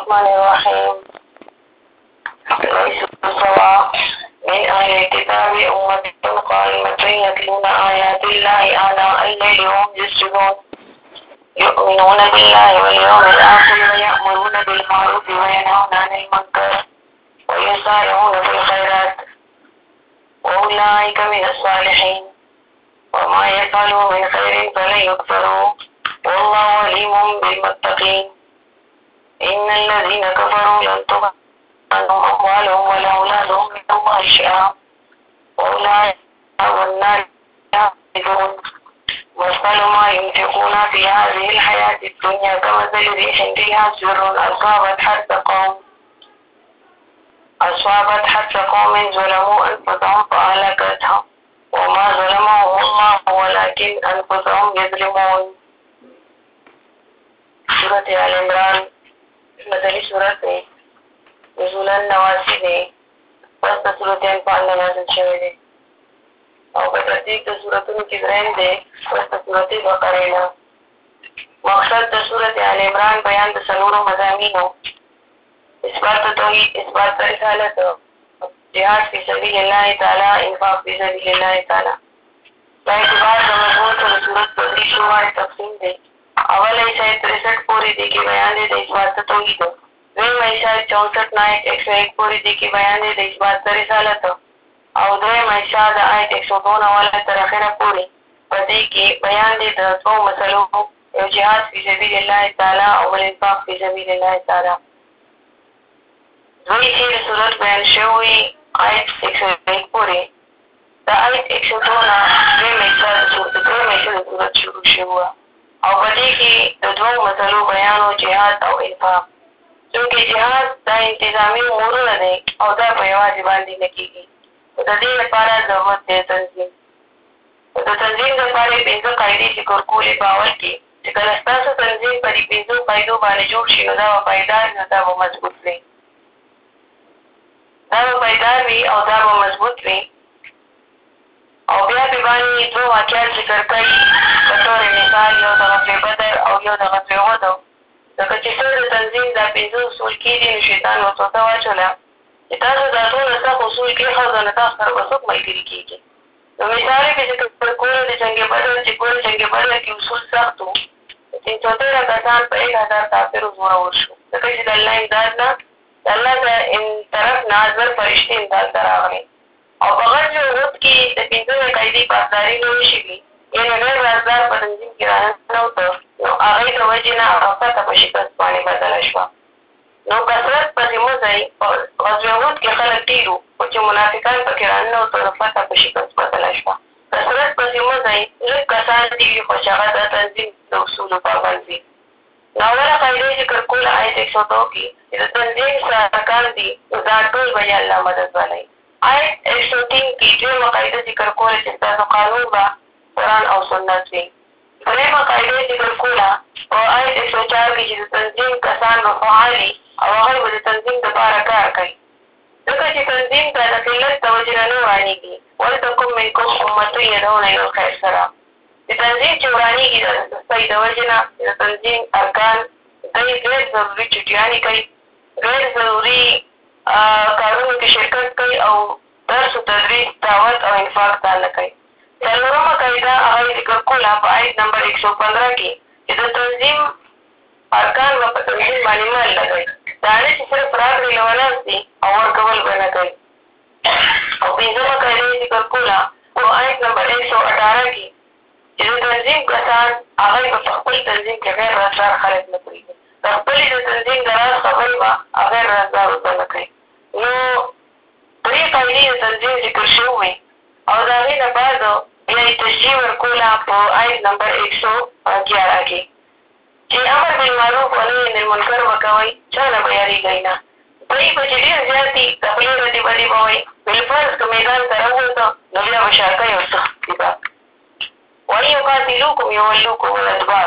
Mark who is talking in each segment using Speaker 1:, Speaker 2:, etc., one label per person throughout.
Speaker 1: الرحمن الرحيم. ليسوا سواء من أهل الكتاب أمة قائمة يتلون آيات الله آناء الليل وهم يسجدون يؤمنون بالله واليوم الآخر ويأمرون بالمعروف وينهون عن المنكر ويسارعون في الخيرات وأولئك من الصالحين وما يفعلوا من خير فلن يكفروا والله عليم بالمتقين. إن الذين كفروا لن تغني عنهم أموالهم ولا أولادهم من الله شيئا وأولئك أصحاب النار خالدون. مثل ما ينفقون في هذه الحياة الدنيا كمثل ريح فيها سر أصابت حرث قوم ظلموا أنفسهم فأهلكتهم وما ظلمهم الله ولكن أنفسهم يظلمون. سورة آل عمران مدنی سورت ہے، نزولاً 89 دے، پس تا سورت انفال نازل شوئے دے او په ترتیب د سورتونو کې درېیم دی پس د سورت بقرې نه. مقصد د سورت آل عمران بیان د څلورو مضامینو: اثبات توحید، اثبات رسالت، جهاد فی سبیل الله تعالی، انفاق فی سبیل الله تعالی. په اعتبار د مضمون سره صورت په درې شومه تقسیم دی. اول ایسا 63 پوری دی کې بیان دی د اثبات توحید، دویم ایسا 64 نه 101 پوری دی کې بیان دی د اثبات رسالت او دویم ایسا د آیت 102 والا تر اخره پورې په دې کې بیان دی د څو مسلو، یو جهاد فی سبیل الله تعالی او بل انفاق فی سبیل الله تعالی. دوی چې د صورت بیان شوی آیت 101 پورې د آیت 102 نه دویم ایسا د صورت شروع شوه او په دې کې د دوو مسلو بیان و جهاد او انفاق. چونکې جهاد دا انتظامي امورونه دی او دا په یوازې باندې نه کېږي. د دې لپاره ضرورت دی تنظیم. د تنظیم لپاره یې 5 قاعدې ذکر کولې په اول کې چې کله ستاسو تنظیم په دې 5 قاعدو باندې جوړ شي نو دا به پایدار وي او دا به مضبوط وي. او بیا پې باندې 2 واقعات ذکر کوي په طور مثال یو د غزوې بدر او یو د غزوې احد. ځکه چې څه د تنظیم دا 5 اصول کېږي نو شیطان وسوسه واچوله چې تاسو دا ټول سخت اصول کېښودو نو تاسو سره به څوک ملګري کېږي. نو مثال یې ذکر کولو د جنګ بدر چې ګوره جنګ بدر کې اصول سخت وو. 313 کسان په 1000 کافرو زورور شو ځکه چې د الله امداد نه د الله د طرف نه زر فرشتې امداد ته راغلې او په غزوې احد کې د 5 قاعدې پاسداري نه وشوي، یعنې غیر رازدار په تنظیم کې راننوته نو هغې د وجې نه هغه فتحه په شکست باندې بدله شوه. نو کثرت پسې مه ځئ. په غزوې احد کې خلک ډېر وو خو چې منافقان پکې راننوته نو فتحه په شکست بدله شوه. کثرت پسې مه ځئ، لږ کسان دي وي خو چې هغه د تنظیم د اصولو پابند وي. نو اوله قاعده ذکر کوله آیت 102 کې چې د تنظیم سرکان دي نو دا ټول به یې الله مدد ولئ. آیت 103 کې دویمه قاعده ذکر کوله چې ستاسو قانون به قرآن او سنت وي. درېیمه قاعده ذکر کوله په آیت 104 کې چې د تنظیم کسان به فعال وي او هغوی به د تنظیم دپاره کار کوي. ځکه چې تنظیم ته د قلت د وجې نه ورانېږي. ولتکن منکم امة یدعون الی الخیر سره چې تنظیم چې ورانېږي د سستۍ د وجې نه د تنظیم ارکان دوی غیر ضروري چټیانې کوي، غیر ضروري کارونو کې شرکت کوي او درس و تدریس دعوت او انفاق ته نه کوي. څلورمه قاعده هغه ذکر کوله په آیت نمبر 115 کې چې د تنظیم ارکان به په تنظیم باندې مال لګوي، دا نه چې صرف راکړې له وناستي او ورکول به نه کوي. او پنځمه قاعده ذکر کوله په آیت نمبر 118 کې چې د تنظیم کسان هغوی به په خپل تنظیم کې غیر رازدار خلک نه پرېږدي، د خپلې د تنظیم د راز خبرې به غیر رازدار ورته نه کوي. نو 3 قاعدې د تنظیم ذکر شوې او د هغې نه بعد بیا یې تشریح ورکوله په آیت نمبر 111 کې چې امر بالمعروف و نهی عن المنکر به کوئ، چا نه به یارېږئ نه. دوی به چې ډېر زیات دي د خولې ردې بدې به وایي، بالفرض که میدان ته راووته نو بیا به شاکۍ او سختي به وإن یقاتلوکم یولوکم الادبار.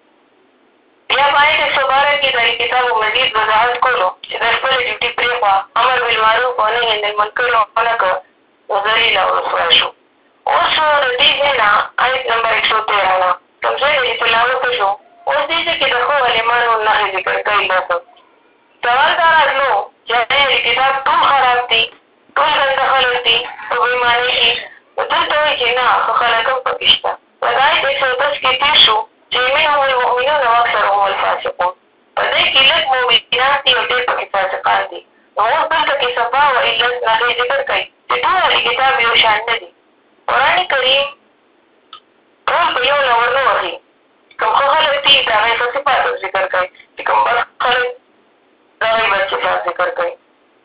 Speaker 1: بیا په آیت 112 کې د کتاب مزید وضاحت کولو چې د خپله ډیوټي پرېښوه، امر بالمعروف و نهی عن المنکر ونه کړه نو ذلیل او رسوا شو. اوس د دې ځای نه آیت نمبر 113 نه کوم ځای چې تلاوت شو اوس دې ځای کې د ښو عالمانو نښې ذکر کوي. لاسو سوال دا راتلو چې کتاب ټول خراب دي، ټول ګنده خلک دي، په وایي معنی کې نو دلته وایي چې نه ښه خلک هم پکې شته. په آیت 110 کې تېر شو چې منهم المؤمنون واکثرهم الفاسقون. په دې کې لږ مؤمنان دي او ډېر پکې فاسقان دي. نو اوس دلته کې صفا و علت نښې ذکر کوي چې ټول اهل کتاب یو شان نه دي. قرآن کریم ټول په یو لور نه وهي. کوم ښه خلک دي د هغې ښه صفات هم ذکر کوي، چې کوم بد خلک د هغې بد صفات ذکر کوي.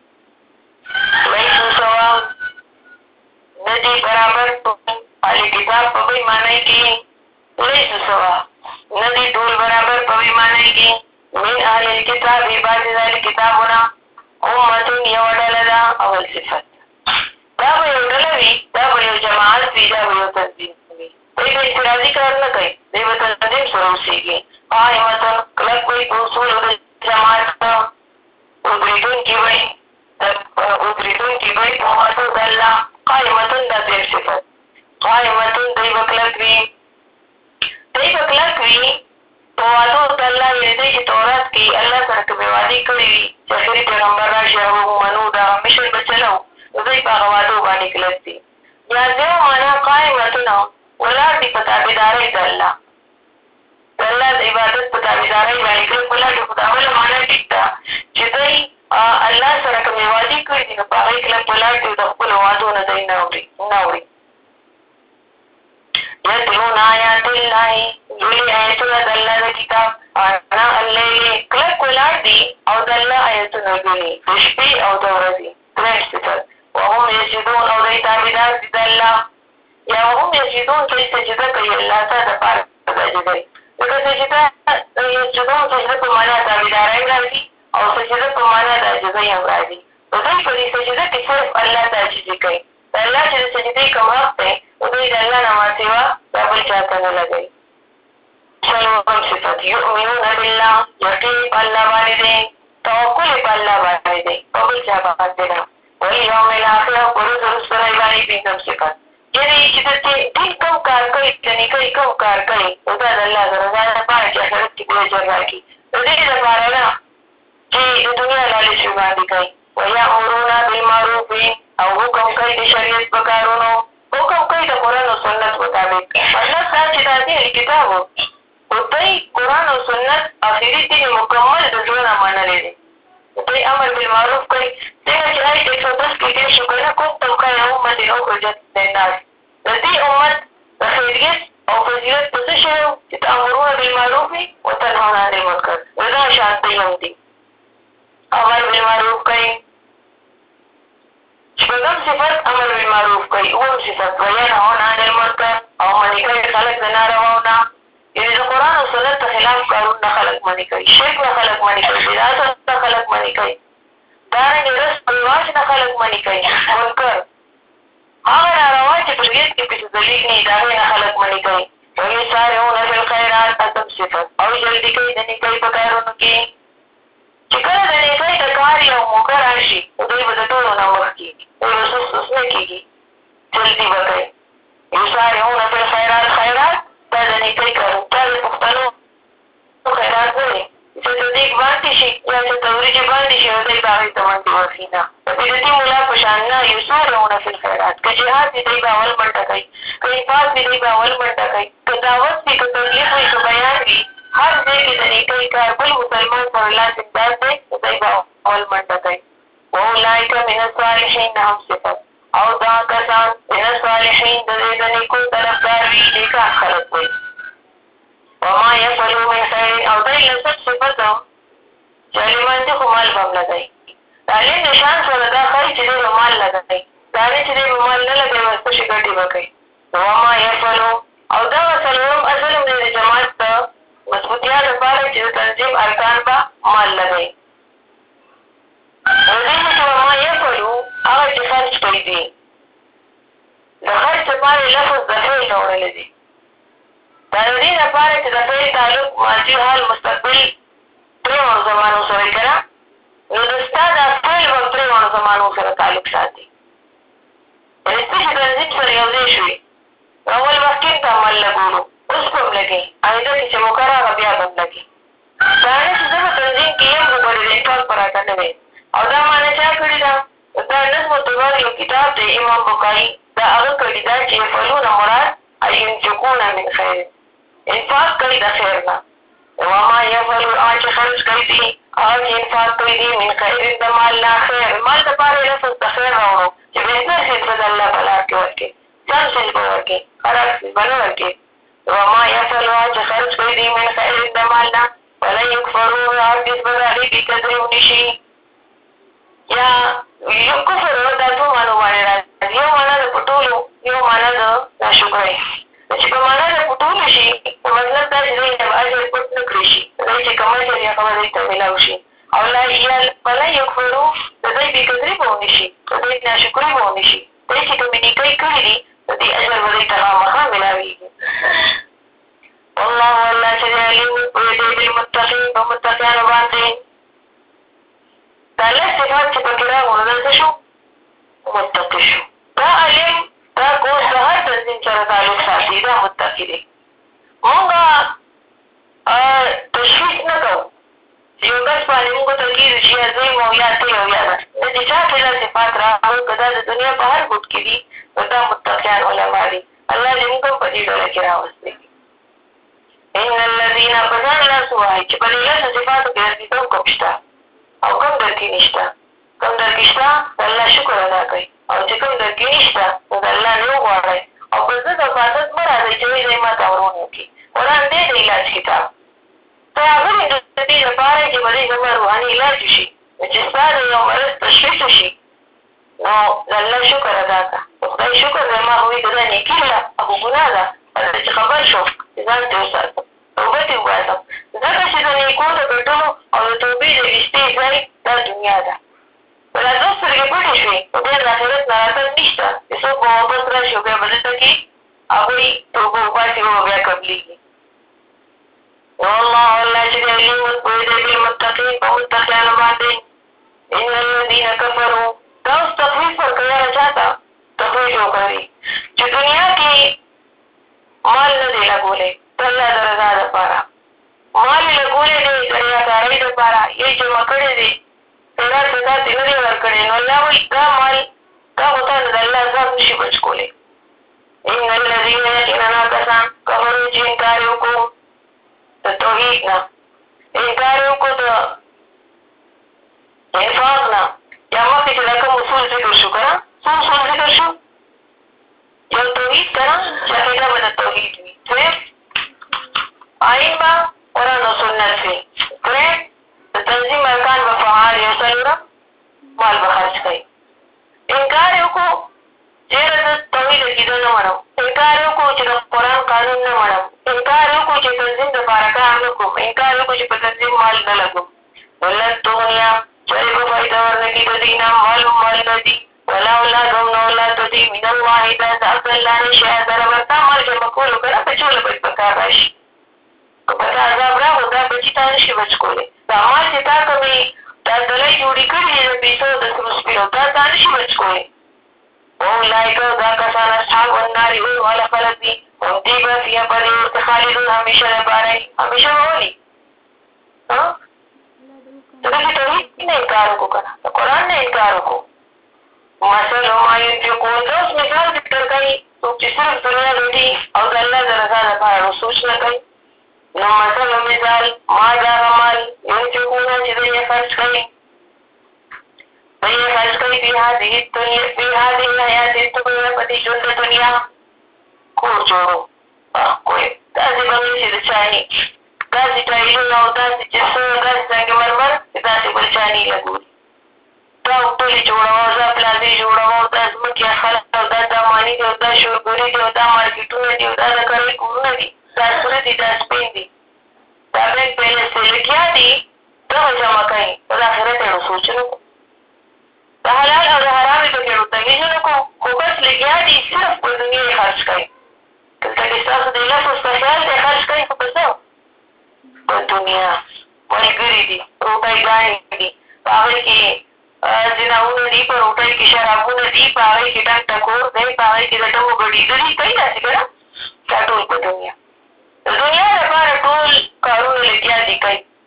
Speaker 1: لیسو سوا نه دي برابر اهل کتاب په بې معنی کې لیسو سوا نه دي ټول برابر په بې معنی کې من اهل الکتاب بعضې د اهل کتابونه امتون یوه ډله ده اول صفت. دا به یو ډله وي، دا به یو جماعت وي، دا به یو تنظیم وي. دوی به انفرادي کار نه کوي، دوی به تنظیم سره اوسېږي. قائمتون کلک وي په اصولو د جماعت ودرېدونکي وي ودرېدونکي وي په وعدو د الله. قائمتون دا دویم صفت. قائمتون دوی به کلک وي، دوی به کلک وي په وعدو د الله، یعنې دوی چې تورات کې الله سره کومې وعدې کړې وي چې اخري پیغمبر راشي هغه ومنو، د هغه مشر به چلو، نو دوی په هغه وعدو باندې کلک دي. یا دویمه معنا قائمتونه ولاړ دي په تابعدارۍ د الله، د الله د عبادت په تابعدارۍ باندې کلک ولاړ دي. خو د هغه معنا ټیک ده چې دوی الله سره کومې وعدې کړي دي نو په هغې کلک ولاړ دي او د خپلو وعدو نه دوی نه اوري. یتلون آیات الله لولي آیتونه د الله د کتاب آناء الليل کلک ولاړ دي او د الله آیتونه لولي د شپې او د ورځې. درېیم صفت وهم یسجدون او دوی تابعدار دي د الله. یا وهم یسجدون دوی سجده کوي الله ته دپاره د سجدې. ځکه سجده یسجدون سجده په معنا تابعدارۍ راځي او سجده په معنا د عاجزۍ هم راځي. نو دوی په دې سجده کې صرف الله ته عاجزي کوي. د الله چې د سجدې کوم حق دی نو دوی د الله نه ماسوا دا بل چا ته نه لګوي. څلورم صفت یؤمنون بالله یقین په الله باندې دی، توکل په الله باندې دی، په بل چا باندې نه. والیوم الاخر او په ورځ وروستنۍ باندې پنځم صفت یعنې چې د دین کوم کار کوي، د نیکۍ کوم کار کوي نو دا د الله د رضا لپاره چې آخرت کې به اجر راکړي، د دې لپاره نه چې د دنیا لالچ باندې کوي. ویامرون بالمعروف او حکم کوي د شریعت په کارونو، حکم کوي د قرآن او سنت مطابق. مطلب دا چې دا دې کتاب و دوی قرآن او سنت آخري دین مکمل د زړه نه منلی دی. دوی امر بالمعروف کوي. څنګه چې آیت 110 کې تېر شو که نه کنتم خیر امت اخرجت للناس، د دې امت د خیریت او فضیلت په څه شوی و چې تأمرون بالمعروف وتنهون عن المنکر. دا شانتۍ هم دي، امر بالمعروف کوي. شپږم صفت امر بالمعروف کوي. اووم صفت وینهون عن المنکر او منې کوي خلک د نارواو نه، یعنې د قرآن او سنت د خلاف کارونه نه خلک منې کوي، شرک نه خلک منې کوي، بدعت نه خلک منې کوي، دارنګې رسم و رواج نه خلک منې کوي. منکر هغه ناروا چې په شریعت کې پسې دلیل نه وي د هغې نه خلک منې کوي. ویسارعون فی الخیرات اتم صفت او جلدي کوي د نیکۍ په کارونو کې. چې کله د نیکۍ د کار یو موقع راشي نو دوی به د ټولو نه مخکې دوی به سست نه کېږي، جلدي به کوي. یسارعون فی الخیرات، خیرات دا د نیکۍ کارونه، دا د پښتنو خیرات نه دی چې د دیګ باندې شي یا چې د وریجې باندې شي نو دوی به هغې ته منډې وهي نه. د بدعتي ملا په شان نه یسارعون فی الخیرات. که جهاد وي دوی به اول منډه کوي، که انفاق وي دوی به اول منډه کوي، که دعوت وي، که تبلیغ وي، که بیان وي، هر ځای کې د نیکۍ کار بل مسلمان سره لاس امداد دی نو دوی به اول منډه کوي. واولئک من الصالحین هم صفت او دا کسان من الصالحین د دې د نیکو طرفدار وي، نیکان خلک وي. وما یفعلوا من خیر او دوی لسم صفت هم چې عالمان دي خو مال به هم لګوي. د عالم د شان سره دا ښایي چې دی به مال لګوي، دا نه چې دی به مال نه لګوي بس تشې ګټې به کوي. وما یفعلوا او دغه څلورم اصل هم دی د جماعت د مضبوطیا لپاره چې د تنظیم ارکان به مال لګوي. نو دې کې چې وما یفعلوا هغه چې خرج کوي دي، د خرج لپاره لفظ د فعل راوړلی دی. دا د دې لپاره چې د فعل تعلق ماضي حال مستقبل درېواړو زمانو سره وي که نه، نو د ستا دا فعل به هم درېواړو زمانو سره تعلق ساتي. یعنې څه چې تنظیم سره یو ځای شوي، اول مخکې ته عمل لګولو اوس به هم لګي، آینده کې چې مقرر هغه بیا به هم لګي. دا نه چې زه په تنظیم کې یم خو بلې د انفاق په راته نه دی او دا معنی چا کړې ده دا نظم الطلاب یو کتاب دی امام بخاري دا هغه کړي ده چې یفعلون مراد ينفقون من خیر انفاق کوي د خیر نه وما یفعلون هغه چې خرج کوي دي هغه چې انفاق کوي دي من خیر د مال نه خیر مال دپاره یې لفظ د خیر راوړو چې بهتر څیز به د الله په لار کې ورکړي سم څیز به ورکړي خراب څیز به نه ورکړي وما یفعلون هغه چې خرج کوي دي من خیر د مال نه ولا یکفرون هرګز به د هغې بېقدري ونشي یا یو کفر دا څو معنو باندې راځي یو معنا د پټولو یو معنا د ناشکرۍ چې په معنا د پټولو شي په مطلب دا چې دوی اجر پټ نه کړی شي دوی چې کوم اجر یا کومه دوی ته میلاو شي او ولا یکفرو د دوی بېقدري به ونه شي د دوی ناشکري به ونه شي دوی چې کومې نیکۍ کړي دي د دې اجر به دوی ته خامخا میلاوېږي والله الله چې دی علیم پوهېدی بالمتقین په متقیانو باندې دا لږ صفات چې پکې راغلو دا څه شو متقي شو دا علم دا کورس د هر تنظیم سره تعلق ساتي دا متقي دی مونږ تشخیص نه کوو چې یو کس باندې مونږ ته کېږي چې یا زه یم او یا ته یې او یا ده د چې چا کې دا صفات راغلو که دا د دنیا په هر ګوټ کې دي نو دا متقیان علما دي الله دې مونږ هم په دې ډله کې راوستي ان الذین په ځان لاس ووایي چې په دې لسو صفاتو کې رسېدو کوم شته او کوم در کې نشته کوم در کې شته د الله شکر ادا کوئ او چې کوم در کې نشته نو د الله نه وغواړئ او په ضد او فاسد مه راځئ چې وایي دی ما ته ورونه وکړي قرآن دی د علاج کتاب ته راغلې د دې لپاره چې به دې زما روحاني علاج وشي نو چې ستا د یو مرض تشخیص وشي نو د الله شکر ادا کړه د خدای شکر دی ما هوی که دا نیکي ده او ګناه ده چې خبر شو چې ځان ترې وساتم توبه ترې وباسم ځکه چې د نیکو د ګټلو او د توبې د ویستې ځای دا دنیا ده که دا دوه سترګې پټې شوې نو بیا د آخرت نه راتګ نشته چې څوک به واپس راشي او بیا به دلته کې هغوی توبه وباسي به بیا قبلېږي والله الله چې دی علیم پوهېدی بالمتقین په متقیانو باندې ان الذین کفروا دا اوس تخویف ورکوي هغه چا ته تخویف وکړي چې دنیا کې مال نه دی لګولی د الله د رضا دپاره مال یې لګولی دی د ریاکارۍ دپاره یې جمع کړی دی خیرات زکات یې نه دی ورکړی نو الله وایي دا مال دا خو تا نه د الله عذاب نه شي بچ کولی ان الذین یقینا کسان کفرو چې انکار یې وکړو د توحید نه انکار یې وکړو د انفاق نه یا مخکې چې دا کوم اصول ذکر شو که نه څه اصول ذکر شو یو توحید که نه چې عقیده به د توحید وي دویم آیین به قرآن او سنت وي دریم د تنظیم ارکان به فعال یو څلورم مال به خرج کوي انکار یې وکړو چې یاره زه توحید عقیده نه منم انکار یې وکړو چې د قرآن قانون نه منم انکار یې وکړو چې تنظیم دپاره کار نه کوم انکار یې وکړو چې په تنظیم مال نه لګوم نو لن تغنیا چرې به فایده ورنکړي د دوی نه مال نه دي ولا اولاد هم نه اولاد د دوی من الله د الله نه شیه سره به تا مال جمع کولو که نه بچو له بچ په کار راشي که په تا عذاب راغلو دا بچي تا نه شي بچ کولی دا مال چې تا کومې دا دلۍ جوړې کړي دي د پیسو د سرو سپینو تا نه شي بچ کولی اولئک دا کسان اصحاب النار اور والا خلک دي هم دې به فیها په دې ورته خالدون همیشه دپاره وي همیشه به ولي ځکه چې توحید نه انکار وکړو که نه د قرآن نه انکار وکړو مثل ما ينفقون دا اوس مثال ذکر کوي څوک چې صرف دنیا ګټي او د الله د رضا دپاره نو سوچ نه کوي نو مثل مثال ما دا هغه مال ينفقونه چې دوی یې خرج کوي دوی یې خرج کوي فی هذه الحیات الدنیا په دې ژوند د دنیا کور جوړو کوی داسې به وي چې د چا نه داسې ټایلونه او داسې جسونه داسې سنګ مرمر چې داسې بل چا نه لګولي دا هوټلې جوړوه دا پلازې جوړوه دا ځمکې خلک او دا داماني دي او دا شورګورې دي او دا مارکېټونه دي او دا د کرۍ کورونه دي دا سره دي دا سپین دي دا بینک بیلنس دی لګیا دي دغه جمع کوي په د آخرت یې نو سوچ نه کوو د حلال او د حرام یې پکې نو تمیز نه کوو خو بس لګیا دي صرف په دنیا یې خرج کوي دلته کې ستاسو د لفظ په خیال دی خرج کوي خو په څه په دنیا ملګري دي روټۍ دي په هغې کې زناونه دي په روټۍ کې شرابونه دي په هغې کې ډنګ ټکور دی په هغې کې د ډمو ګډېدلي کوي داسې که نه دا ټول په دنیا د دنیا لپاره ټول کارونه لګیا دي کوي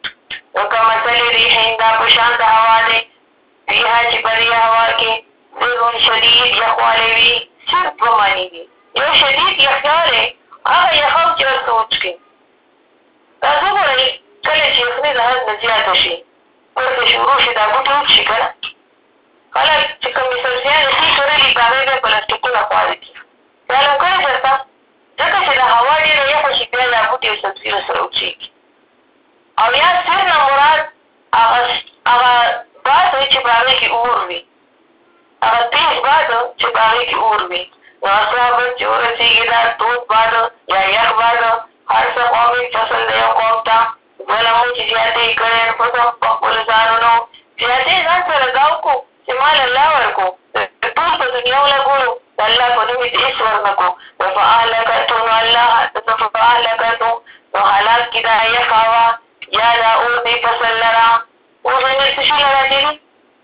Speaker 1: نو کمثل ریح دا په شان د هوا دی فیها چې په دې هوا کې ضر شدید یخوالی وي صرف دوه معنی دي یو شدید یخوالی هغه یخه چې هر څه وڅښي تاسو وګورئ کله چې یخني د حد نه زیاته شي ورته شروع شي دا بوټي وچشي که نه خلک چې کومې سبزیانې ښې کرلي په هغې بیا پلاستیکونه خواړه کړي خیال هم کړی درته ځکه چې د هوا ډېره یخه شي بیا دا بوټي او سبزي ورسره وچېږي او یا سر نه مراد هغه باد وي چې په هغې کې اور وي هغه تیز باد چې په هغې کې اور وي نو اصحابت چې ورسېږي دا تود باد یا یخ باد هر څه قومي فصل د یو قوم ته ظلمو چې زیاتې کړی انفسهم په خپلو ځانونو زیاتې ځان سره ګاو کړو چې مال الله ورکړو ټول په دنیا ولګولو د الله په نوم یې هېڅ ورنه کړو نو فاهلکتو نو الله فاهلکتو نو هلاک کړي دا یخ هوا یا دا اور دې فصل لره اوس ویل څه شي لره دي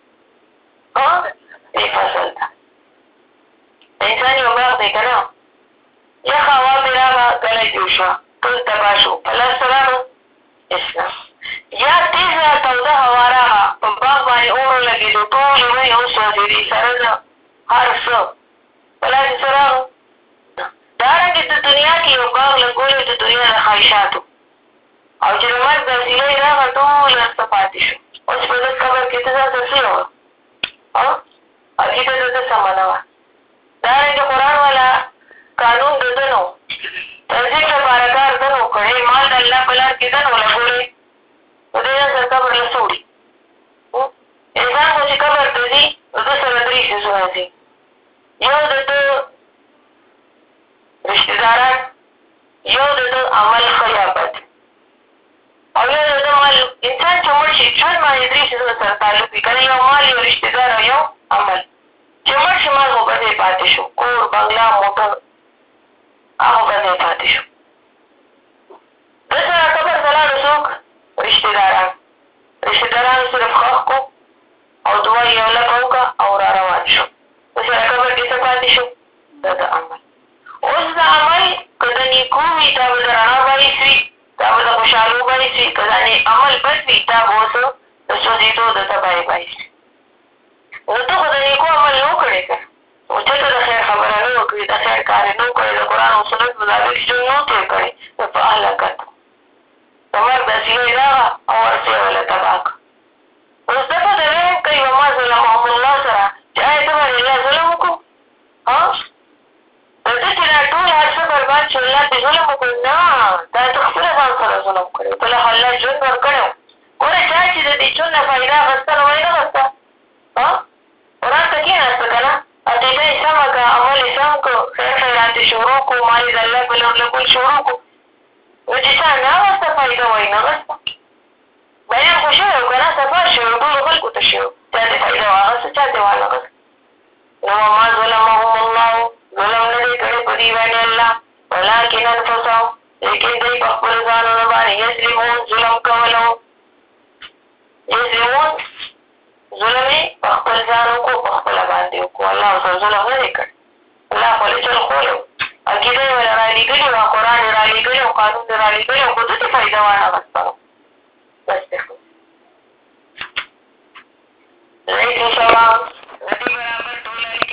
Speaker 1: دې فصل ته د انسان یو باغ دی که نه یخ هوا پرې راغله کلی جوړ شوه ټول تباه شو په لاس راغله اسلام یا تیزه توده هوا راغله په باغ باندې اور ولګېدو ټولې ونې وسوځېدې سره د هر څه په لاس یې څه راغله دارنګې د دنیا کې یو باغ لګولې د دنیا د خواهشاتو او چې د مرګ د وسیله یې راغله ټول هر څه پاتې شو اوس په دې قبر کې ته ځان ته څه وه عقیده د ده سمه نه وه دارنګې قرآن والا قانون د ده نه و تنظیم لپاره کار ده نه و کړی مال د الله په لار کې ده نه و لګولی نو دی ځان سره قبر له څه وړي انسان خو چې قبر ته ځي نو ده سره درې څیزونه ځي یو د ده رشتهداران یو د ده عمل ښه یا بد او یو د ده مال انسان چې مړ شي ژوند باندې درې څیزونه سره تعلق وي که نه یو مال یو رشتهدار او یو عمل چې مړ شي مال خو به ځای پاتې شو کور بنګله موټر هغه به ځای پاتې شو ده سره قبر ته لاړو څوک رشتهدارانو صرف ښخ کړو او دعا یې یو لکه وکړه او را روان شو ده سره قبر کې څه پاتې شو دا د عمل اوس د عمل که د نیکو وي دا به د رڼا باعث وي دا به د خوشحالو باعث وي که دا عمل بد وي دا به اوس د سوځېدو د تباهۍ باعث وي نو ته خو د نیکو عمل نه و کړی که نو چېرته د خیر خبره نه وکړې د خیر کار یې نه و کړی د قرآن او سنت مطابق ژوند نه و تېر کړی نو په هلاکت د مرګ وسیله یې راغله او هر څه یې وله تباه کړه اوس ده په د ویم کوي وما ظلمهم الله سره چې آیا ته باندې الله ظلم وکړو د ده چې دا ټول هر څه برباد چې الله دې ظلم وکړو نه دا ته خپله ځان سره ظلم کړی ته له الله ژوند ورکړی و ګوره چا چې د دې ژوند نه فایده اخیستله ولې نه اخیسته قرآن ته کېناسته که نه عقیده یې سمه کړه عمل یې سم کړو خیر خیرات یې شروع کړو مال یې د الله په لور لګول شروع کړو نو چې چا نه اخیسته فایده وایي نه اخیسته بیان خو شوی و که نه صفا شوی و ټولو خلکو ته شوی چا دې فایده واخیسته چا دې وانه اخیسته نو وما ظلمهم الله ظلم نه دی کړی په دې باندې الله ولکن انفسهم لیکن دوی په خپلو ځانونو باندې یظلمون ظلم کولو یظلمون ظلم یې په خپل ځان وکړو په خپله باندې وکړو الله ورسره ظلم نه دی کړی الله خپل چل خولی و عقیده یې وله رالېږلې وه قرآن یې رالېږلی و قانون یې رالېږلی و خو ده ته فایده وانه اخیسته وه بس دی ښه لیکن سوا